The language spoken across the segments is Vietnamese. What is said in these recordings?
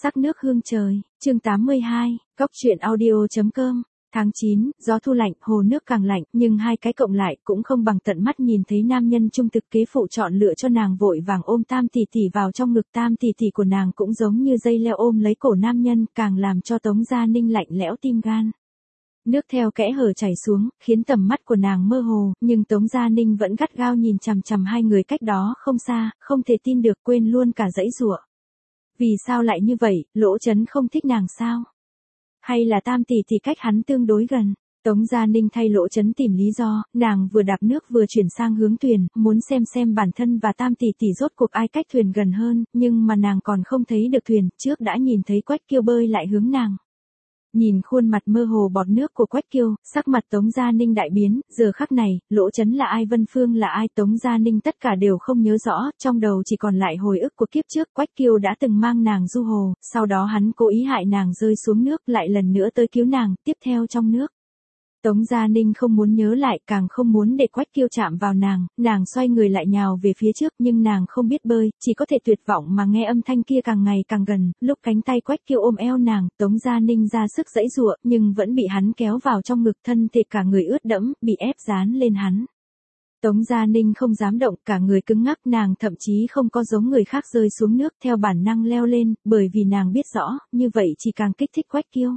Sắc nước hương trời, chương 82, Cóc truyện audio.com. Tháng 9, gió thu lạnh, hồ nước càng lạnh, nhưng hai cái cộng lại cũng không bằng tận mắt nhìn thấy nam nhân trung thực kế phụ chọn lựa cho nàng vội vàng ôm Tam tỷ tỷ vào trong ngực. Tam tỷ tỷ của nàng cũng giống như dây leo ôm lấy cổ nam nhân, càng làm cho Tống Gia Ninh lạnh lẽo tim gan. Nước theo kẽ hở chảy xuống, khiến tầm mắt của nàng mơ hồ, nhưng Tống Gia Ninh vẫn gắt gao nhìn chằm chằm hai người cách đó không xa, không thể tin được, quên luôn cả giãy giụa. Vì sao lại như vậy, Lỗ Chấn không thích nàng sao? Hay là Tam tỷ tỷ cách hắn tương đối gần? Tống Gia Ninh thay Lỗ Chấn tìm lý do, nàng vừa đạp nước vừa chuyển sang hướng thuyền, muốn xem bản thân và Tam tỷ tỷ rốt cuộc ai cách thuyền gần hơn, nhưng mà nàng còn không thấy được thuyền, trước đã nhìn thấy Quách Kiêu bơi lại hướng nàng. Nhìn khuôn mặt mơ hồ bọt nước của Quách Kiêu, sắc mặt Tống Gia Ninh đại biến, giờ khắc này, Lỗ Chấn là ai, Vân Phương là ai, Tống Gia Ninh tất cả đều không nhớ rõ, trong đầu chỉ còn lại hồi ức của kiếp trước. Quách Kiêu đã từng mang nàng du hồ, sau đó hắn cố ý hại nàng rơi xuống nước, lại lần nữa tới cứu nàng, tiếp theo trong nước. Tống Gia Ninh không muốn nhớ lại, càng không muốn để Quách Kiêu chạm vào nàng xoay người lại nhào về phía trước, nhưng nàng không biết bơi, chỉ có thể tuyệt vọng mà nghe âm thanh kia càng ngày càng gần. Lúc cánh tay Quách Kiêu ôm eo nàng, Tống Gia Ninh ra sức giãy giụa, nhưng vẫn bị hắn kéo vào trong ngực, thân thể cả người ướt đẫm, bị ép dán lên hắn. Tống Gia Ninh không dám động, cả người cứng ngắc, nàng thậm chí không có giống người khác rơi xuống nước, theo bản năng leo lên, bởi vì nàng biết rõ, như vậy chỉ càng kích thích Quách Kiêu.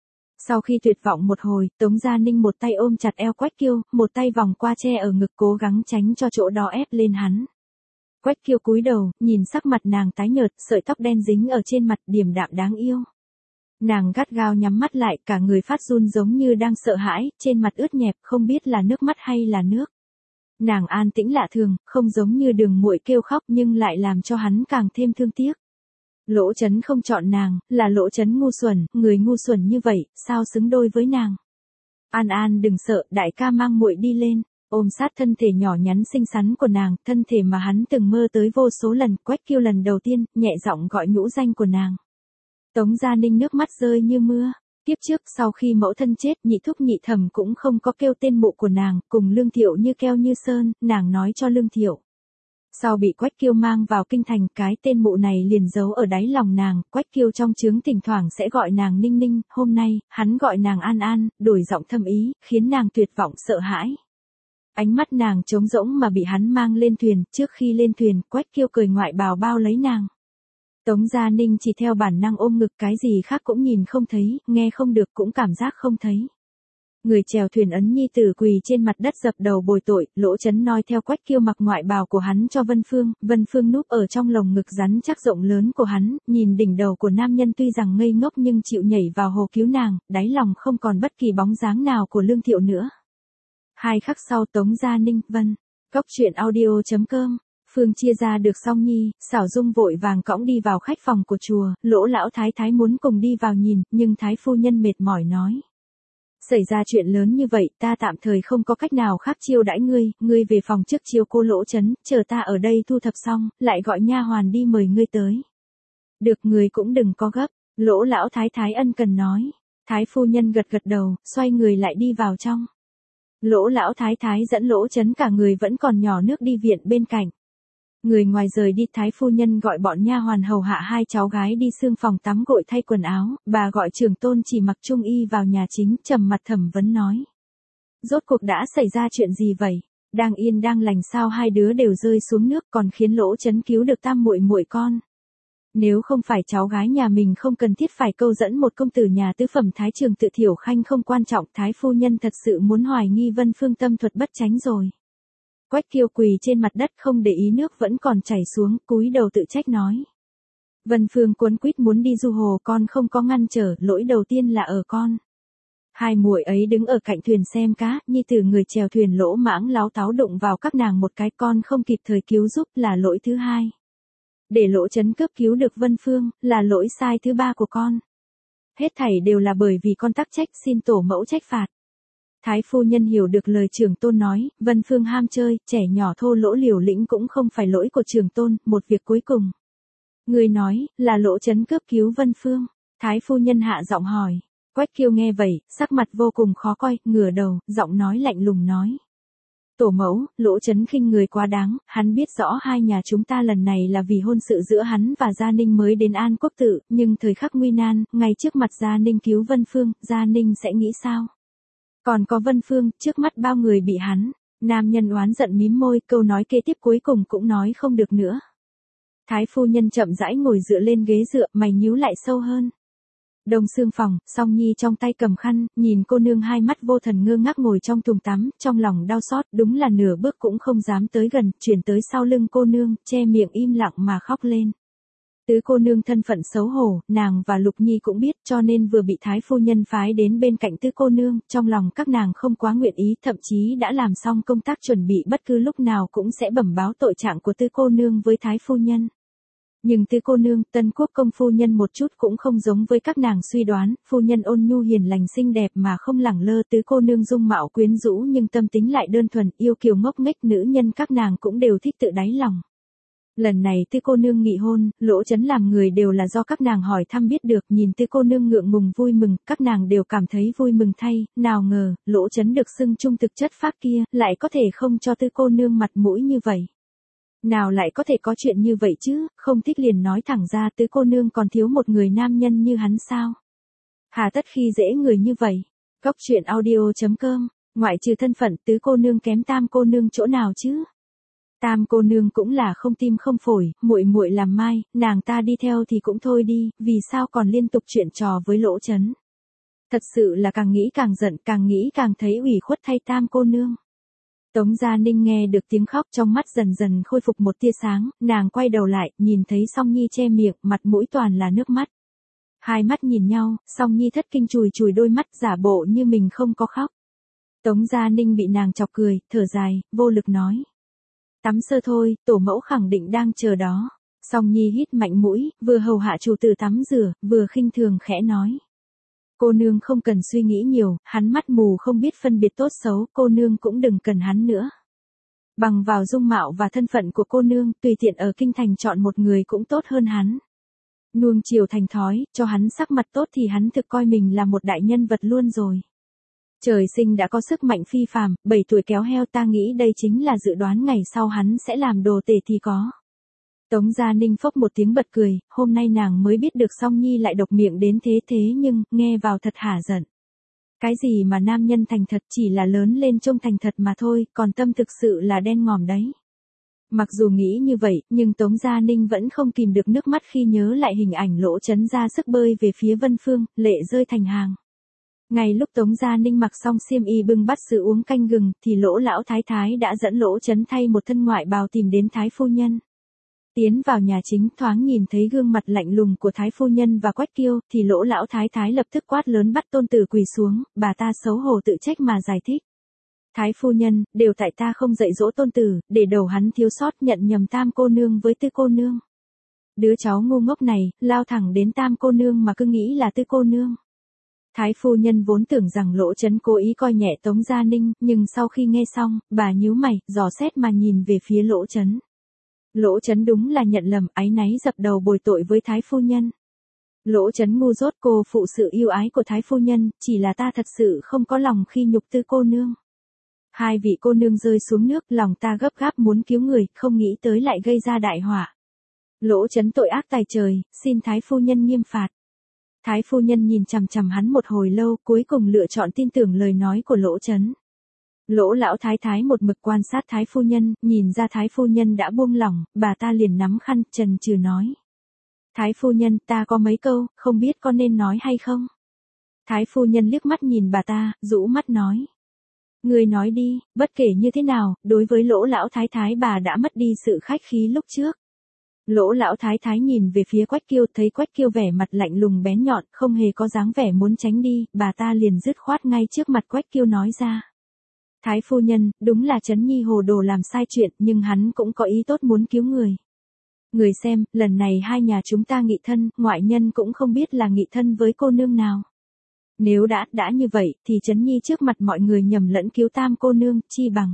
Sau khi tuyệt vọng một hồi, Tống Gia Ninh một tay ôm chặt eo Quách Kiêu, một tay vòng qua che ở ngực cố gắng tránh cho chỗ đó ép lên hắn. Quách Kiêu cúi đầu, nhìn sắc mặt nàng tái nhợt, sợi tóc đen dính ở trên mặt, điềm đạm đáng yêu. Nàng gắt gao nhắm mắt lại, cả người phát run giống như đang sợ hãi, trên mặt ướt nhẹp, không biết là nước mắt hay là nước. Nàng an tĩnh lạ thường, không giống như Đường Muội kêu khóc nhưng lại làm cho hắn càng thêm thương tiếc. Lỗ Chấn không chọn nàng, là Lỗ Chấn ngu xuẩn, người ngu xuẩn như vậy, sao xứng đôi với nàng. An An đừng sợ, đại ca mang muội đi lên, ôm sát thân thể nhỏ nhắn xinh xắn của nàng, thân thể mà hắn từng mơ tới vô số lần. Quách Kiêu lần đầu tiên, nhẹ giọng gọi nhũ danh của nàng. Tống Gia Ninh nước mắt rơi như mưa. Tiếp trước, sau khi mẫu thân chết, nhị thúc nhị thẩm cũng không có kêu tên mụ của nàng, cùng Lương Thiệu như keo như sơn, nàng nói cho Lương Thiệu. Sau bị Quách Kiêu mang vào kinh thành, cái tên mụ này liền giấu ở đáy lòng nàng. Quách Kiêu trong trướng thỉnh thoảng sẽ gọi nàng Ninh Ninh, hôm nay, hắn gọi nàng An An, đổi giọng thâm ý, khiến nàng tuyệt vọng sợ hãi. Ánh mắt nàng trống rỗng mà bị hắn mang lên thuyền, trước khi lên thuyền, Quách Kiêu cởi ngoại bào bao lấy nàng. Tống Gia Ninh chỉ theo bản năng ôm ngực, cái gì khác cũng nhìn không thấy, nghe không được cũng cảm giác không thấy. Người chèo thuyền ấn nhi tử quỳ trên mặt đất dập đầu bồi tội. Lỗ Chấn noi theo Quách Kiêu mặc ngoại bào của hắn cho Vân Phương núp ở trong lồng ngực rắn chắc rộng lớn của hắn, nhìn đỉnh đầu của nam nhân tuy rằng ngây ngốc nhưng chịu nhảy vào hồ cứu nàng, đáy lòng không còn bất kỳ bóng dáng nào của Lương Thiệu nữa. 2 khắc sau, Tống Gia Ninh, Cóc truyện audio.com. Phương chia ra được xong nhi, Xảo Dung vội vàng cõng đi vào khách phòng của chùa. Lỗ lão thái thái muốn cùng đi vào nhìn, nhưng thái phu nhân mệt mỏi nói. Xảy ra chuyện lớn như vậy, ta tạm thời không có cách nào khác chiêu đãi ngươi về phòng trước chiêu cô Lỗ Chấn, chờ ta ở đây thu thập xong, lại gọi nha hoàn đi mời ngươi tới. Được, người cũng đừng có gấp, Lỗ lão thái thái ân cần nói. Thái phu nhân gật đầu, xoay người lại đi vào trong. Lỗ lão thái thái dẫn Lỗ Chấn cả người vẫn còn nhỏ nước đi viện bên cạnh. Người ngoài rời đi, thái phu nhân gọi bọn nha hoàn hầu hạ hai cháu gái đi xương phòng tắm gội thay quần áo, bà gọi trưởng tôn chỉ mặc trung y vào nhà chính, trầm mặt thẩm vấn nói. Rốt cuộc đã xảy ra chuyện gì vậy? Đang yên đang lành sao hai đứa đều rơi xuống nước, còn khiến Lỗ Chấn cứu được Tam muội muội con. Nếu không phải cháu gái nhà mình không cần thiết phải câu dẫn một công tử nhà tứ phẩm thái trường tự thiểu khanh không quan trọng, thái phu nhân thật sự muốn hoài nghi Vân Phương tâm thuật bất chánh rồi. Quách Kiêu quỳ trên mặt đất không để ý nước vẫn còn chảy xuống, cúi đầu tự trách nói. Vân Phương cuống quýt muốn đi du hồ, con không có ngăn trở, lỗi đầu tiên là ở con. Hai muội ấy đứng ở cạnh thuyền xem cá, nhi tử người chèo thuyền lỗ mãng láo táo đụng vào các nàng một cái, con không kịp thời cứu giúp, là lỗi thứ hai. Để Lỗ Chấn cướp cứu được Vân Phương, là lỗi sai thứ ba của con. Hết thảy đều là bởi vì con tắc trách, xin tổ mẫu trách phạt. Thái phu nhân hiểu được lời trưởng tôn nói, Vân Phương ham chơi, trẻ nhỏ thô lỗ liều lĩnh cũng không phải lỗi của trưởng tôn, một việc cuối cùng. Người nói, là Lỗ Chấn cướp cứu Vân Phương. Thái phu nhân hạ giọng hỏi. Quách Kiêu nghe vậy, sắc mặt vô cùng khó coi, ngửa đầu, giọng nói lạnh lùng nói. Tổ mẫu, Lỗ Chấn khinh người quá đáng, hắn biết rõ hai nhà chúng ta lần này là vì hôn sự giữa hắn và Gia Ninh mới đến An Quốc Tự, nhưng thời khắc nguy nan, ngay trước mặt Gia Ninh cứu Vân Phương, Gia Ninh sẽ nghĩ sao? Còn có Vân Phương, trước mắt bao người bị hắn. Nam nhân oán giận mím môi, câu nói kế tiếp cuối cùng cũng nói không được nữa. Thái phu nhân chậm rãi ngồi dựa lên ghế dựa, mày nhíu lại sâu hơn. Đông xương phòng, Song Nhi trong tay cầm khăn, nhìn cô nương hai mắt vô thần ngơ ngác ngồi trong thùng tắm, trong lòng đau xót, đúng là nửa bước cũng không dám tới gần, chuyển tới sau lưng cô nương, che miệng im lặng mà khóc lên. Tứ cô nương thân phận xấu hổ, nàng và Lục Nhi cũng biết, cho nên vừa bị Thái phu nhân phái đến bên cạnh tứ cô nương, trong lòng các nàng không quá nguyện ý, thậm chí đã làm xong công tác chuẩn bị bất cứ lúc nào cũng sẽ bẩm báo tội trạng của tứ cô nương với Thái phu nhân. Nhưng tứ cô nương, Tân Quốc công phu nhân một chút cũng không giống với các nàng suy đoán, phu nhân ôn nhu hiền lành xinh đẹp mà không lẳng lơ, tứ cô nương dung mạo quyến rũ nhưng tâm tính lại đơn thuần, yêu kiều ngốc nghếch, nữ nhân các nàng cũng đều thích tự đáy lòng. Lần này tứ cô nương nghị hôn, Lỗ Chấn làm người đều là do các nàng hỏi thăm biết được, nhìn tứ cô nương ngượng ngùng vui mừng, các nàng đều cảm thấy vui mừng thay, nào ngờ, Lỗ Chấn được xưng trung thực chất phác kia, lại có thể không cho tứ cô nương mặt mũi như vậy. Nào lại có thể có chuyện như vậy chứ, không thích liền nói thẳng ra tứ cô nương còn thiếu một người nam nhân như hắn sao? Hà tất khi dễ người như vậy. Góc truyện audio.com, ngoại trừ thân phận tứ cô nương kém tam cô nương chỗ nào chứ? Tam cô nương cũng là không tim không phổi, muội muội làm mai, nàng ta đi theo thì cũng thôi đi, vì sao còn liên tục chuyện trò với Lỗ Chấn? Thật sự là càng nghĩ càng giận, càng nghĩ càng thấy ủy khuất thay tam cô nương. Tống Gia Ninh nghe được tiếng khóc trong mắt dần dần khôi phục một tia sáng, nàng quay đầu lại, nhìn thấy Song Nhi che miệng, mặt mũi toàn là nước mắt. Hai mắt nhìn nhau, Song Nhi thất kinh chùi chùi đôi mắt giả bộ như mình không có khóc. Tống Gia Ninh bị nàng chọc cười, thở dài, vô lực nói. Tắm sơ thôi, tổ mẫu khẳng định đang chờ đó. Song Nhi hít mạnh mũi, vừa hầu hạ chủ tử tắm rửa, vừa khinh thường khẽ nói. Cô nương không cần suy nghĩ nhiều, hắn mắt mù không biết phân biệt tốt xấu, cô nương cũng đừng cần hắn nữa. Bằng vào dung mạo và thân phận của cô nương, tùy tiện ở kinh thành chọn một người cũng tốt hơn hắn. Nuông chiều thành thói, cho hắn sắc mặt tốt thì hắn thực coi mình là một đại nhân vật luôn rồi. Trời sinh đã có sức mạnh phi phàm, 7 tuổi kéo heo, ta nghĩ đây chính là dự đoán ngày sau hắn sẽ làm đồ tể thì có. Tống Gia Ninh phốc một tiếng bật cười, hôm nay nàng mới biết được Song Nhi lại độc miệng đến thế nhưng, nghe vào thật hả giận. Cái gì mà nam nhân thành thật chỉ là lớn lên trông thành thật mà thôi, còn tâm thực sự là đen ngòm đấy. Mặc dù nghĩ như vậy, nhưng Tống Gia Ninh vẫn không kìm được nước mắt khi nhớ lại hình ảnh Lỗ Chấn ra sức bơi về phía Vân Phương, lệ rơi thành hàng. Ngay lúc Tống Gia Ninh mặc xong xiêm y bưng bát sữa uống canh gừng, thì Lỗ lão thái thái đã dẫn Lỗ Chấn thay một thân ngoại bào tìm đến Thái phu nhân. Tiến vào nhà chính, thoáng nhìn thấy gương mặt lạnh lùng của Thái phu nhân và Quách Kiêu, thì Lỗ lão thái thái lập tức quát lớn bắt tôn tử quỳ xuống, bà ta xấu hổ tự trách mà giải thích. Thái phu nhân, đều tại ta không dạy dỗ tôn tử, để đầu hắn thiếu sót nhận nhầm tam cô nương với tư cô nương. Đứa cháu ngu ngốc này, lao thẳng đến tam cô nương mà cứ nghĩ là tư cô nương. Thái phu nhân vốn tưởng rằng Lỗ Chấn cố ý coi nhẹ Tống Gia Ninh, nhưng sau khi nghe xong, bà nhíu mày, dò xét mà nhìn về phía Lỗ Chấn. Lỗ Chấn đúng là nhận lầm, áy náy dập đầu bồi tội với Thái phu nhân. Lỗ Chấn ngu dốt, cô phụ sự yêu ái của Thái phu nhân, chỉ là ta thật sự không có lòng khi nhục tư cô nương. Hai vị cô nương rơi xuống nước, lòng ta gấp gáp muốn cứu người, không nghĩ tới lại gây ra đại họa. Lỗ Chấn tội ác tày trời, xin Thái phu nhân nghiêm phạt. Thái phu nhân nhìn chằm chằm hắn một hồi lâu, cuối cùng lựa chọn tin tưởng lời nói của Lỗ Chấn. Lỗ lão thái thái một mực quan sát Thái phu nhân, nhìn ra Thái phu nhân đã buông lỏng, bà ta liền nắm khăn, chần chừ nói. Thái phu nhân, ta có mấy câu, không biết có nên nói hay không? Thái phu nhân liếc mắt nhìn bà ta, rũ mắt nói. Người nói đi, bất kể như thế nào, đối với Lỗ lão thái thái bà đã mất đi sự khách khí lúc trước. Lỗ lão thái thái nhìn về phía Quách Kiêu, thấy Quách Kiêu vẻ mặt lạnh lùng bén nhọn, không hề có dáng vẻ muốn tránh đi, bà ta liền dứt khoát ngay trước mặt Quách Kiêu nói ra. Thái phu nhân, đúng là Trấn Nhi hồ đồ làm sai chuyện, nhưng hắn cũng có ý tốt muốn cứu người. Người xem, lần này hai nhà chúng ta nghị thân, ngoại nhân cũng không biết là nghị thân với cô nương nào. Nếu đã như vậy, thì Trấn Nhi trước mặt mọi người nhầm lẫn cứu tam cô nương, chi bằng.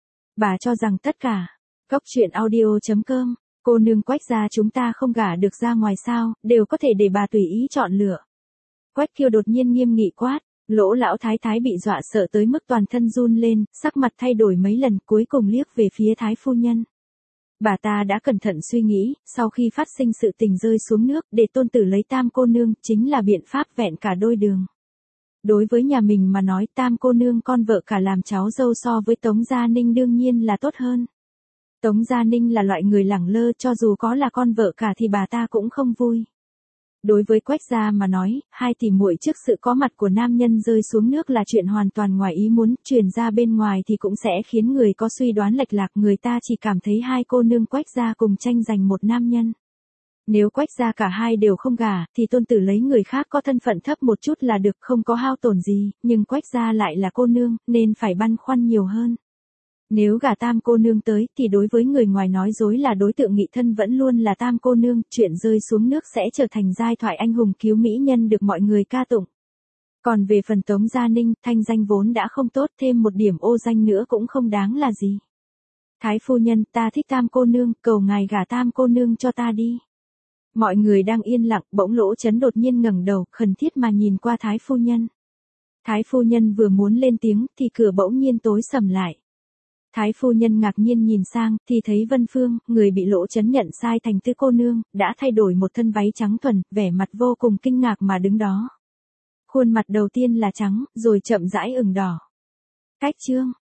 Bà cho rằng tất cả, góc truyện audio.com, cô nương Quách gia chúng ta không gả được ra ngoài sao, đều có thể để bà tùy ý chọn lựa. Quách Kiêu đột nhiên nghiêm nghị quát. Lỗ lão thái thái bị dọa sợ tới mức toàn thân run lên, sắc mặt thay đổi mấy lần, cuối cùng liếc về phía thái phu nhân. Bà ta đã cẩn thận suy nghĩ, sau khi phát sinh sự tình rơi xuống nước, để tôn tử lấy tam cô nương, chính là biện pháp vẹn cả đôi đường. Đối với nhà mình mà nói, tam cô nương con vợ cả làm cháu dâu so với Tống Gia Ninh đương nhiên là tốt hơn. Tống Gia Ninh là loại người lẳng lơ, cho dù có là con vợ cả thì bà ta cũng không vui. Đối với Quách gia mà nói, hai tỷ muội trước sự có mặt của nam nhân rơi xuống nước là chuyện hoàn toàn ngoài ý muốn, truyền ra bên ngoài thì cũng sẽ khiến người có suy đoán lệch lạc, người ta chỉ cảm thấy hai cô nương Quách gia cùng tranh giành một nam nhân. Nếu Quách gia cả hai đều không gả, thì tôn tử lấy người khác có thân phận thấp một chút là được, không có hao tổn gì, nhưng Quách gia lại là cô nương, nên phải băn khoăn nhiều hơn. Nếu gả tam cô nương tới, thì đối với người ngoài nói dối là đối tượng nghị thân vẫn luôn là tam cô nương, chuyện rơi xuống nước sẽ trở thành giai thoại anh hùng cứu mỹ nhân được mọi người ca tụng. Còn về phần Tống Gia Ninh, thanh danh vốn đã không tốt, thêm một điểm ô danh nữa cũng không đáng là gì. Thái phu nhân, ta thích tam cô nương, cầu ngài gả tam cô nương cho ta đi. Mọi người đang yên lặng, bỗng Lỗ Chấn đột nhiên ngẩng đầu, khẩn thiết mà nhìn qua thái phu nhân. Thái phu nhân vừa muốn lên tiếng, thì cửa bỗng nhiên tối sầm lại. Thái phu nhân ngạc nhiên nhìn sang, thì thấy Vân Phương, người bị Lỗ Chấn nhận sai thành tứ cô nương, đã thay đổi một thân váy trắng thuần, vẻ mặt vô cùng kinh ngạc mà đứng đó. Khuôn mặt đầu tiên là trắng, rồi chậm rãi ửng đỏ. Cách chương